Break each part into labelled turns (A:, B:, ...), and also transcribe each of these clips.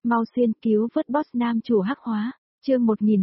A: mau xuyên cứu vớt boss nam chủ hắc hóa, chương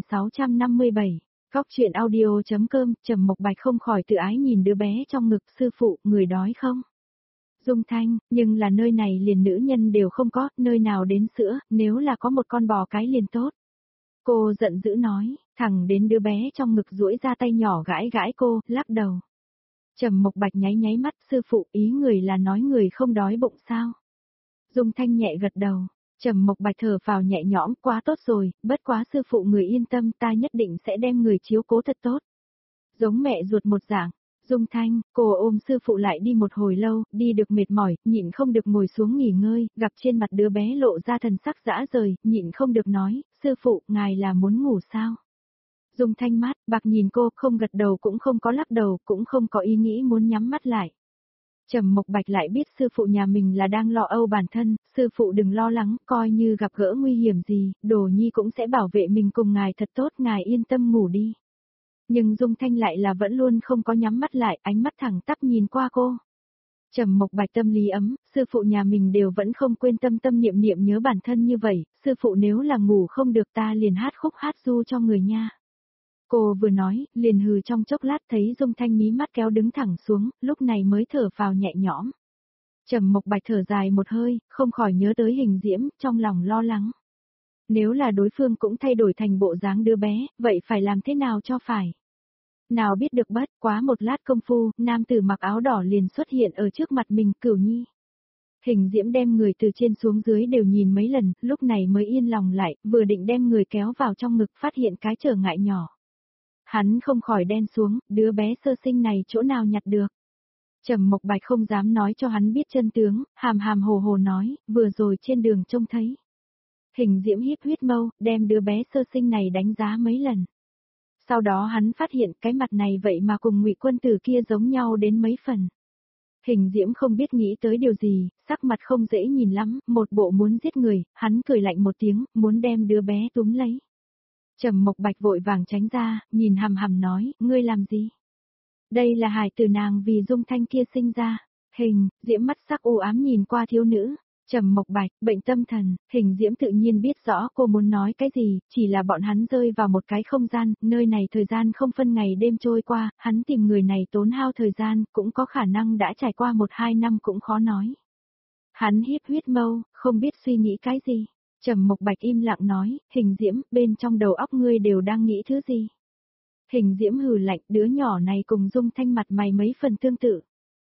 A: 1657, Góc truyện audio.com, Trầm Mộc Bạch không khỏi tự ái nhìn đứa bé trong ngực, sư phụ, người đói không? Dung Thanh, nhưng là nơi này liền nữ nhân đều không có, nơi nào đến sữa, nếu là có một con bò cái liền tốt. Cô giận dữ nói, thẳng đến đứa bé trong ngực duỗi ra tay nhỏ gãi gãi cô, lắc đầu. Trầm Mộc Bạch nháy nháy mắt, sư phụ, ý người là nói người không đói bụng sao? Dung Thanh nhẹ gật đầu, Trầm Mộc Bạch thở phào nhẹ nhõm, quá tốt rồi, bất quá sư phụ người yên tâm, ta nhất định sẽ đem người chiếu cố thật tốt. Giống mẹ ruột một dạng, Dung Thanh, cô ôm sư phụ lại đi một hồi lâu, đi được mệt mỏi, nhịn không được ngồi xuống nghỉ ngơi, gặp trên mặt đứa bé lộ ra thần sắc dã rời, nhịn không được nói, sư phụ, ngài là muốn ngủ sao? Dung Thanh mát, bạc nhìn cô, không gật đầu cũng không có lắc đầu, cũng không có ý nghĩ muốn nhắm mắt lại. Trầm Mộc Bạch lại biết sư phụ nhà mình là đang lo âu bản thân, sư phụ đừng lo lắng, coi như gặp gỡ nguy hiểm gì, Đồ Nhi cũng sẽ bảo vệ mình cùng ngài thật tốt, ngài yên tâm ngủ đi. Nhưng Dung Thanh lại là vẫn luôn không có nhắm mắt lại, ánh mắt thẳng tắp nhìn qua cô. Trầm Mộc Bạch tâm lý ấm, sư phụ nhà mình đều vẫn không quên tâm tâm niệm niệm nhớ bản thân như vậy, sư phụ nếu là ngủ không được ta liền hát khúc hát ru cho người nha. Cô vừa nói, liền hừ trong chốc lát thấy Dung Thanh mí mắt kéo đứng thẳng xuống, lúc này mới thở phào nhẹ nhõm. Trầm Mộc Bạch thở dài một hơi, không khỏi nhớ tới Hình Diễm, trong lòng lo lắng. Nếu là đối phương cũng thay đổi thành bộ dáng đứa bé, vậy phải làm thế nào cho phải? Nào biết được bất quá một lát công phu, nam tử mặc áo đỏ liền xuất hiện ở trước mặt mình, Cửu Nhi. Hình Diễm đem người từ trên xuống dưới đều nhìn mấy lần, lúc này mới yên lòng lại, vừa định đem người kéo vào trong ngực phát hiện cái trở ngại nhỏ. Hắn không khỏi đen xuống, đứa bé sơ sinh này chỗ nào nhặt được. Trầm Mộc Bạch không dám nói cho hắn biết chân tướng, hàm hàm hồ hồ nói, vừa rồi trên đường trông thấy. Hình Diễm híp huyết mâu, đem đứa bé sơ sinh này đánh giá mấy lần. Sau đó hắn phát hiện cái mặt này vậy mà cùng Ngụy Quân Tử kia giống nhau đến mấy phần. Hình Diễm không biết nghĩ tới điều gì, sắc mặt không dễ nhìn lắm, một bộ muốn giết người, hắn cười lạnh một tiếng, muốn đem đứa bé túm lấy. Trầm Mộc Bạch vội vàng tránh ra, nhìn hằm hằm nói, ngươi làm gì? Đây là hài tử nàng vì Dung Thanh kia sinh ra. Hình Diễm mắt sắc u ám nhìn qua thiếu nữ. Trầm Mộc Bạch, bệnh tâm thần, Hình Diễm tự nhiên biết rõ cô muốn nói cái gì, chỉ là bọn hắn rơi vào một cái không gian, nơi này thời gian không phân ngày đêm trôi qua, hắn tìm người này tốn hao thời gian, cũng có khả năng đã trải qua 1-2 năm cũng khó nói. Hắn híp huyết mâu, không biết suy nghĩ cái gì. Trầm Mộc Bạch im lặng nói, Hình Diễm, bên trong đầu óc ngươi đều đang nghĩ thứ gì? Hình Diễm hừ lạnh, đứa nhỏ này cùng Dung Thanh mặt mày mấy phần tương tự.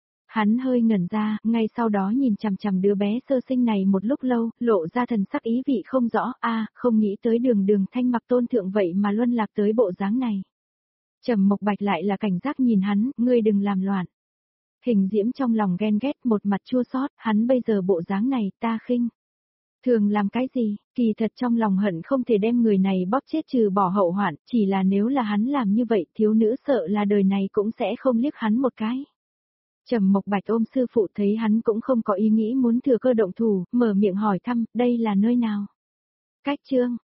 A: Hắn hơi ngẩn ra, ngay sau đó nhìn chằm chằm đứa bé sơ sinh này một lúc lâu, lộ ra thần sắc ý vị không rõ, không nghĩ tới Đường Thanh mặc tôn thượng vậy mà luân lạc tới bộ dáng này. Trầm Mộc Bạch lại là cảnh giác nhìn hắn, ngươi đừng làm loạn. Hình Diễm trong lòng ghen ghét một mặt chua xót, hắn bây giờ bộ dáng này, ta khinh. Thường làm cái gì, kỳ thật trong lòng hận không thể đem người này bóp chết trừ bỏ hậu hoạn, chỉ là nếu là hắn làm như vậy, thiếu nữ sợ là đời này cũng sẽ không liếc hắn một cái. Trầm Mộc Bạch ôm sư phụ thấy hắn cũng không có ý nghĩ muốn thừa cơ động thủ, mở miệng hỏi thăm, đây là nơi nào? Cách Trương,